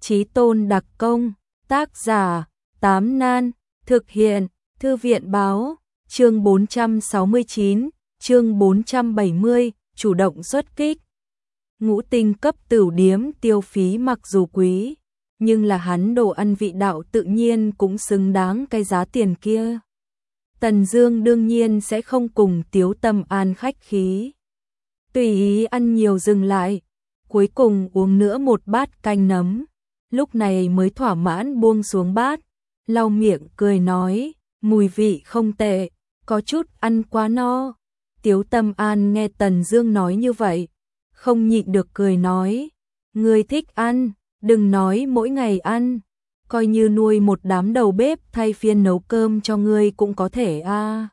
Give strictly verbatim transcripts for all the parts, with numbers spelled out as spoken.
Chí Tôn đặc công, tác giả, Tám Nan, thực hiện, Thư viện báo, chương bốn trăm sáu mươi chín, chương bốn trăm bảy mươi, chủ động xuất kích. Ngũ tinh cấp tửu điếm tiêu phí mặc dù quý, nhưng là hắn đồ ăn vị đạo tự nhiên cũng xứng đáng cái giá tiền kia. Tần Dương đương nhiên sẽ không cùng Tiếu Tâm An khách khí. Tùy ý ăn nhiều dừng lại, cuối cùng uống nữa một bát canh nấm, lúc này mới thỏa mãn buông xuống bát, lau miệng cười nói, mùi vị không tệ, có chút ăn quá no. Tiếu Tâm An nghe Tần Dương nói như vậy, không nhịn được cười nói, ngươi thích ăn, đừng nói mỗi ngày ăn, coi như nuôi một đám đầu bếp thay phiên nấu cơm cho ngươi cũng có thể a. À.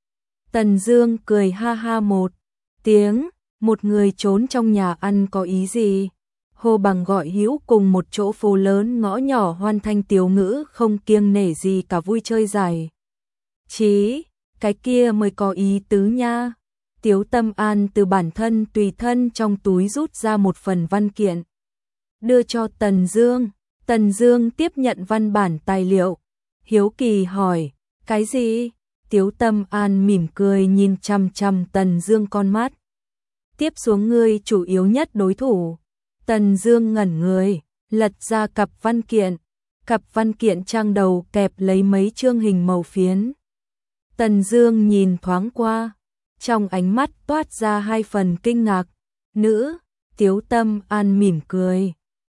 Tần Dương cười ha ha một tiếng, một người trốn trong nhà ăn có ý gì? Hồ Bằng gọi hữu cùng một chỗ phố lớn ngõ nhỏ hoan thanh tiếu ngữ không kiêng nể gì cả vui chơi giải trí, cái kia mới có ý tứ nha. Tiếu Tâm An từ bản thân tùy thân trong túi rút ra một phần văn kiện, đưa cho Tần Dương. Tần Dương tiếp nhận văn bản tài liệu, hiếu kỳ hỏi, cái gì? Tiếu Tâm An mỉm cười nhìn chằm chằm Tần Dương con mắt. Tiếp xuống ngươi chủ yếu nhất đối thủ. Tần Dương ngẩn người, lật ra cặp văn kiện, cặp văn kiện trang đầu kẹp lấy mấy chương hình màu phiến. Tần Dương nhìn thoáng qua, trong ánh mắt toát ra hai phần kinh ngạc. Nữ, Tiếu Tâm An mỉm cười,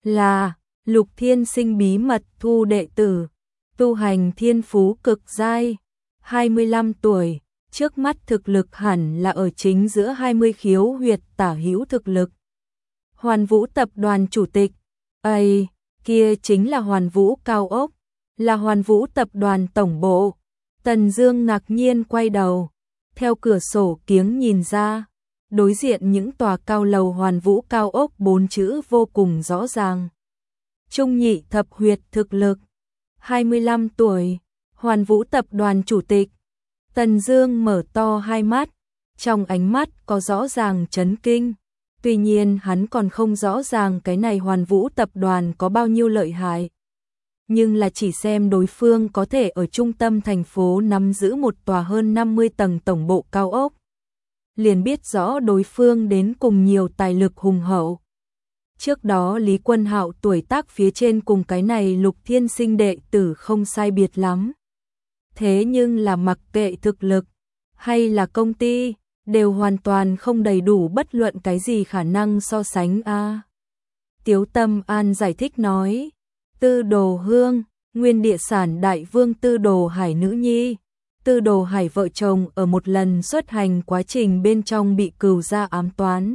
là Lục Thiên Sinh bí mật thu đệ tử, tu hành thiên phú cực giai, hai mươi lăm tuổi, trước mắt thực lực hẳn là ở chính giữa hai mươi khiếu huyệt tả hữu thực lực. Hoàn Vũ tập đoàn chủ tịch, ây, kia chính là Hoàn Vũ cao ốc, là Hoàn Vũ tập đoàn tổng bộ. Tần Dương ngạc nhiên quay đầu, theo cửa sổ kiếng nhìn ra, đối diện những tòa cao lầu Hoàn Vũ cao ốc bốn chữ vô cùng rõ ràng. Trung nhị thập huyệt thực lực, hai mươi lăm tuổi, Hoàn Vũ tập đoàn chủ tịch. Tần Dương mở to hai mắt, trong ánh mắt có rõ ràng chấn kinh. Tuy nhiên hắn còn không rõ ràng cái này Hoàn Vũ tập đoàn có bao nhiêu lợi hại. Nhưng là chỉ xem đối phương có thể ở trung tâm thành phố nắm giữ một tòa hơn năm mươi tầng tổng bộ cao ốc, liền biết rõ đối phương đến cùng nhiều tài lực hùng hậu. Trước đó Lý Quân Hạo tuổi tác phía trên cùng cái này Lục Thiên Sinh đệ tử không sai biệt lắm. Thế nhưng là mặc kệ thực lực hay là công ty, đều hoàn toàn không đầy đủ bất luận cái gì khả năng so sánh a. À. Tiếu Tâm An giải thích nói, Tư Đồ Hương, nguyên địa sản đại vương Tư Đồ Hải nữ nhi, Tư Đồ Hải vợ chồng ở một lần xuất hành quá trình bên trong bị cừu gia ám toán.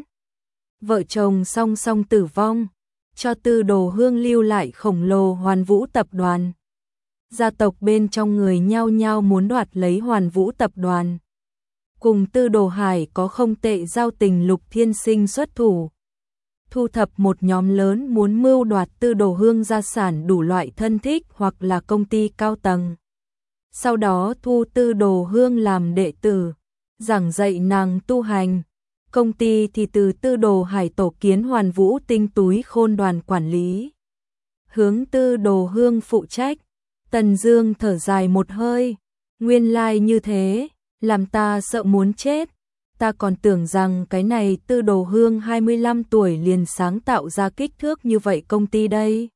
Vợ chồng song song tử vong, cho Tư Đồ Hương lưu lại khổng lồ Hoàn Vũ tập đoàn. Gia tộc bên trong người nhao nhao muốn đoạt lấy Hoàn Vũ tập đoàn. Cùng Tư Đồ Hải có không tệ giao tình, Lục Thiên Sinh xuất thủ, thu thập một nhóm lớn muốn mưu đoạt Tư Đồ Hương gia sản đủ loại thân thích hoặc là công ty cao tầng. Sau đó thu Tư Đồ Hương làm đệ tử, giảng dạy nàng tu hành. Công ty thì từ Tư Đồ Hải tổ kiến Hoàn Vũ tinh túi khôn đoàn quản lý, hướng Tư Đồ Hương phụ trách. Tần Dương thở dài một hơi, nguyên lai như thế, làm ta sợ muốn chết. Ta còn tưởng rằng cái này Tư Đồ Hương hai mươi lăm tuổi liền sáng tạo ra kích thước như vậy công ty đây.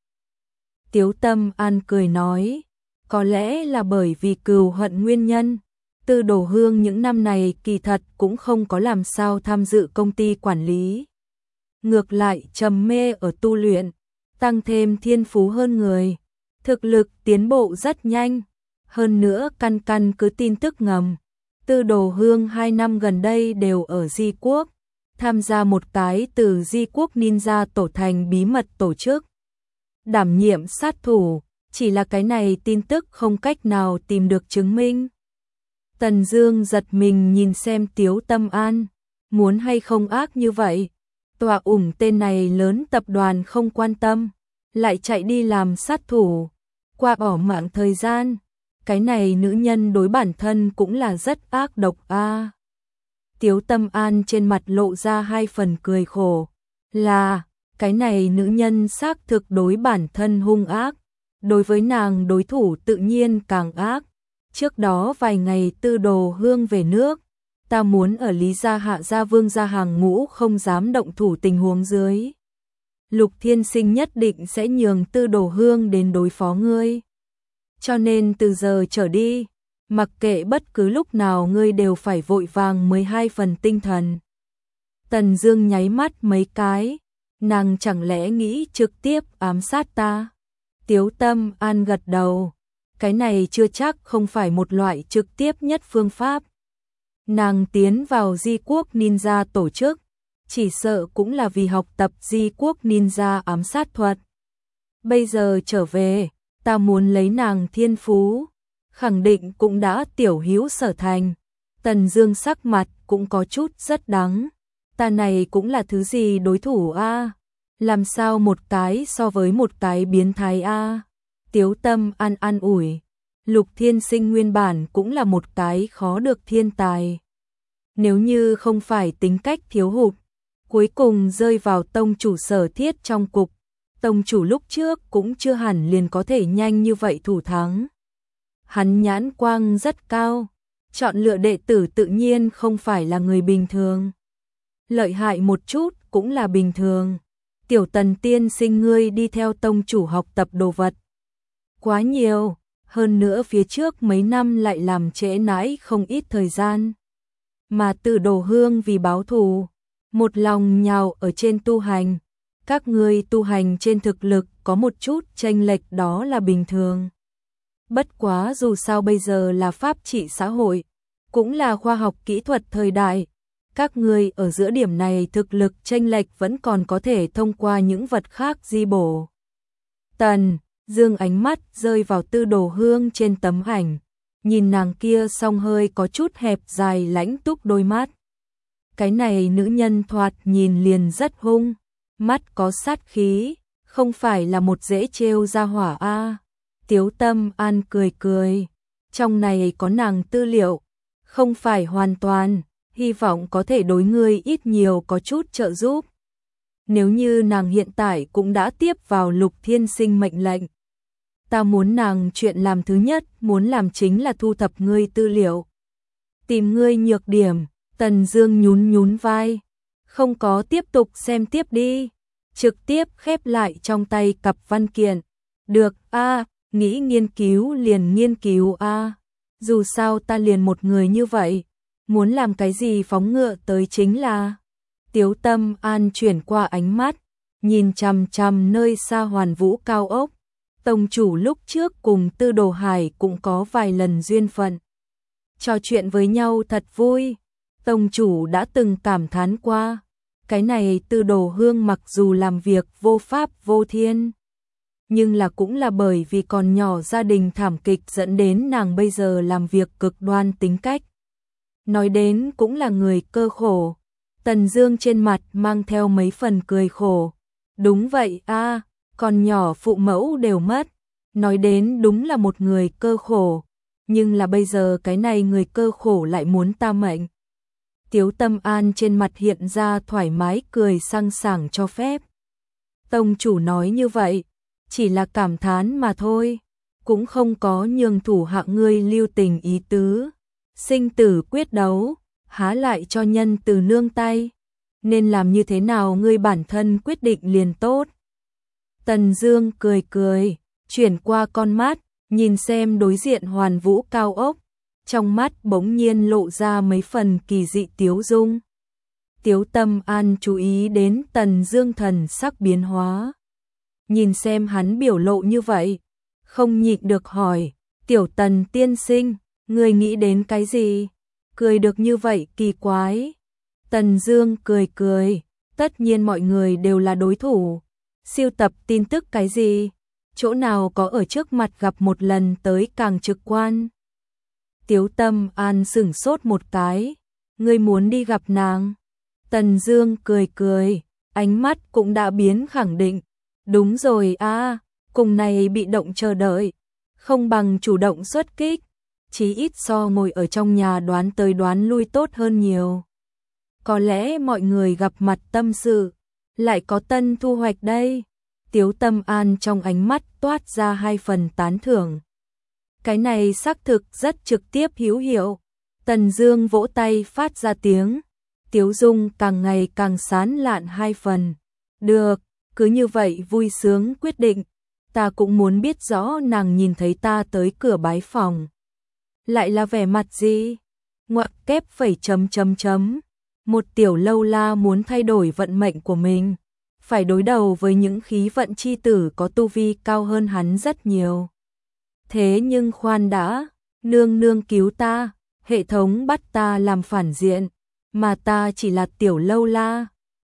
Tiếu Tâm An cười nói, có lẽ là bởi vì cừu hận nguyên nhân. Tư Đồ Hương những năm này kỳ thật cũng không có làm sao tham dự công ty quản lý. Ngược lại trầm mê ở tu luyện, tăng thêm thiên phú hơn người, thực lực tiến bộ rất nhanh. Hơn nữa căn căn cứ tin tức ngầm, Tư Đồ Hương hai năm gần đây đều ở Di Quốc, tham gia một cái từ Di Quốc Ninja tổ thành bí mật tổ chức, đảm nhiệm sát thủ, chỉ là cái này tin tức không cách nào tìm được chứng minh. Tần Dương giật mình nhìn xem Tiếu Tâm An, muốn hay không ác như vậy, tòa ủng tên này lớn tập đoàn không quan tâm, lại chạy đi làm sát thủ, qua bỏ mạng thời gian. Cái này nữ nhân đối bản thân cũng là rất ác độc a. À. Tiếu Tâm An trên mặt lộ ra hai phần cười khổ, là Cái này nữ nhân xác thực đối bản thân hung ác, đối với nàng đối thủ tự nhiên càng ác. Trước đó vài ngày Tư Đồ Hương về nước, ta muốn ở Lý gia Hạ gia Vương gia hàng ngũ không dám động thủ tình huống dưới. Lục Thiên Sinh nhất định sẽ nhường Tư Đồ Hương đến đối phó ngươi. Cho nên từ giờ trở đi, mặc kệ bất cứ lúc nào ngươi đều phải vội vàng mười hai phần tinh thần. Tần Dương nháy mắt mấy cái, nàng chẳng lẽ nghĩ trực tiếp ám sát ta? Tiếu Tâm An gật đầu, cái này chưa chắc không phải một loại trực tiếp nhất phương pháp. Nàng tiến vào Di Quốc Ninja tổ chức, chỉ sợ cũng là vì học tập Di Quốc Ninja ám sát thuật. Bây giờ trở về, ta muốn lấy nàng thiên phú, khẳng định cũng đã tiểu hữu sở thành. Tần Dương sắc mặt cũng có chút rất đắng. Ta này cũng là thứ gì đối thủ a? Làm sao một cái so với một cái biến thái a? Tiếu Tâm An an ủi. Lục Thiên Sinh nguyên bản cũng là một cái khó được thiên tài. Nếu như không phải tính cách thiếu hụt, cuối cùng rơi vào tông chủ Sở Thiết trong cục, tông chủ lúc trước cũng chưa hẳn liền có thể nhanh như vậy thủ thắng. Hắn nhãn quang rất cao, chọn lựa đệ tử tự nhiên không phải là người bình thường. Lợi hại một chút cũng là bình thường. Tiểu Tần tiên sinh ngươi đi theo tông chủ học tập đồ vật quá nhiều, hơn nữa phía trước mấy năm lại làm trễ nãi không ít thời gian. Mà Tư Đồ Hương vì báo thù, một lòng nhào ở trên tu hành. Các ngươi tu hành trên thực lực có một chút chênh lệch đó là bình thường. Bất quá dù sao bây giờ là pháp trị xã hội, cũng là khoa học kỹ thuật thời đại. Các ngươi ở giữa điểm này thực lực chênh lệch vẫn còn có thể thông qua những vật khác di bổ. Tần Dương ánh mắt rơi vào Tư Đồ Hương trên tấm ảnh, nhìn nàng kia song hơi có chút hẹp dài lãnh túc đôi mắt. Cái này nữ nhân thoạt nhìn liền rất hung, mắt có sát khí, không phải là một dễ trêu ra hỏa a. Tiếu Tâm An cười cười, trong này có nàng tư liệu, không phải hoàn toàn, hy vọng có thể đối ngươi ít nhiều có chút trợ giúp. Nếu như nàng hiện tại cũng đã tiếp vào Lục Thiên Sinh mệnh lệnh, ta muốn nàng chuyện làm thứ nhất muốn làm chính là thu thập ngươi tư liệu, tìm ngươi nhược điểm. Tần Dương nhún nhún vai, không có tiếp tục xem tiếp đi, trực tiếp khép lại trong tay cặp văn kiện. Được a, nghĩ nghiên cứu liền nghiên cứu a, dù sao ta liền một người như vậy, muốn làm cái gì phóng ngựa tới chính là. Tiếu Tâm An chuyển qua ánh mắt, nhìn chằm chằm nơi xa Hoàn Vũ cao ốc. Tông chủ lúc trước cùng Tư Đồ Hải cũng có vài lần duyên phận, trò chuyện với nhau thật vui. Tông chủ đã từng cảm thán qua, cái này Tư Đồ Hương mặc dù làm việc vô pháp vô thiên, nhưng là cũng là bởi vì còn nhỏ gia đình thảm kịch dẫn đến nàng bây giờ làm việc cực đoan tính cách. Nói đến cũng là người cơ khổ. Tần Dương trên mặt mang theo mấy phần cười khổ. Đúng vậy a, còn nhỏ phụ mẫu đều mất. Nói đến đúng là một người cơ khổ, nhưng là bây giờ cái này người cơ khổ lại muốn ta mệnh. Tiếu Tâm An trên mặt hiện ra thoải mái cười sang sảng cho phép. Tông chủ nói như vậy, chỉ là cảm thán mà thôi, cũng không có nhường thủ hạ ngươi lưu tình ý tứ. Sinh tử quyết đấu, há lại cho nhân từ nương tay, nên làm như thế nào ngươi bản thân quyết định liền tốt. Tần Dương cười cười, chuyển qua con mắt, nhìn xem đối diện Hoàn Vũ cao ốc, trong mắt bỗng nhiên lộ ra mấy phần kỳ dị tiếu dung. Tiếu Tâm An chú ý đến Tần Dương thần sắc biến hóa, nhìn xem hắn biểu lộ như vậy, không nhịn được hỏi, "Tiểu Tần tiên sinh, ngươi nghĩ đến cái gì? Cười được như vậy kỳ quái." Tần Dương cười cười, tất nhiên mọi người đều là đối thủ, siêu tập tin tức cái gì, chỗ nào có ở trước mặt gặp một lần tới càng trực quan. Tiếu Tâm An sửng sốt một cái, "Ngươi muốn đi gặp nàng?" Tần Dương cười cười, ánh mắt cũng đã biến khẳng định, "Đúng rồi a, cùng này bị động chờ đợi, không bằng chủ động xuất kích, chí ít so ngồi ở trong nhà đoán tới đoán lui tốt hơn nhiều. Có lẽ mọi người gặp mặt tâm sự, lại có tân thu hoạch đây. Tiếu Tâm An trong ánh mắt toát ra hai phần tán thưởng. Cái này xác thực rất trực tiếp hữu hiệu. Tần Dương vỗ tay phát ra tiếng. Tiếu Dung càng ngày càng sán lạn hai phần. Được, cứ như vậy vui sướng quyết định. Ta cũng muốn biết rõ nàng nhìn thấy ta tới cửa bái phòng. Lại là vẻ mặt gì? Ngoặc kép phẩy chấm chấm chấm. Một tiểu lâu la muốn thay đổi vận mệnh của mình. Phải đối đầu với những khí vận chi tử có tu vi cao hơn hắn rất nhiều. Thế nhưng khoan đã, nương nương cứu ta, hệ thống bắt ta làm phản diện, mà ta chỉ là tiểu lâu la,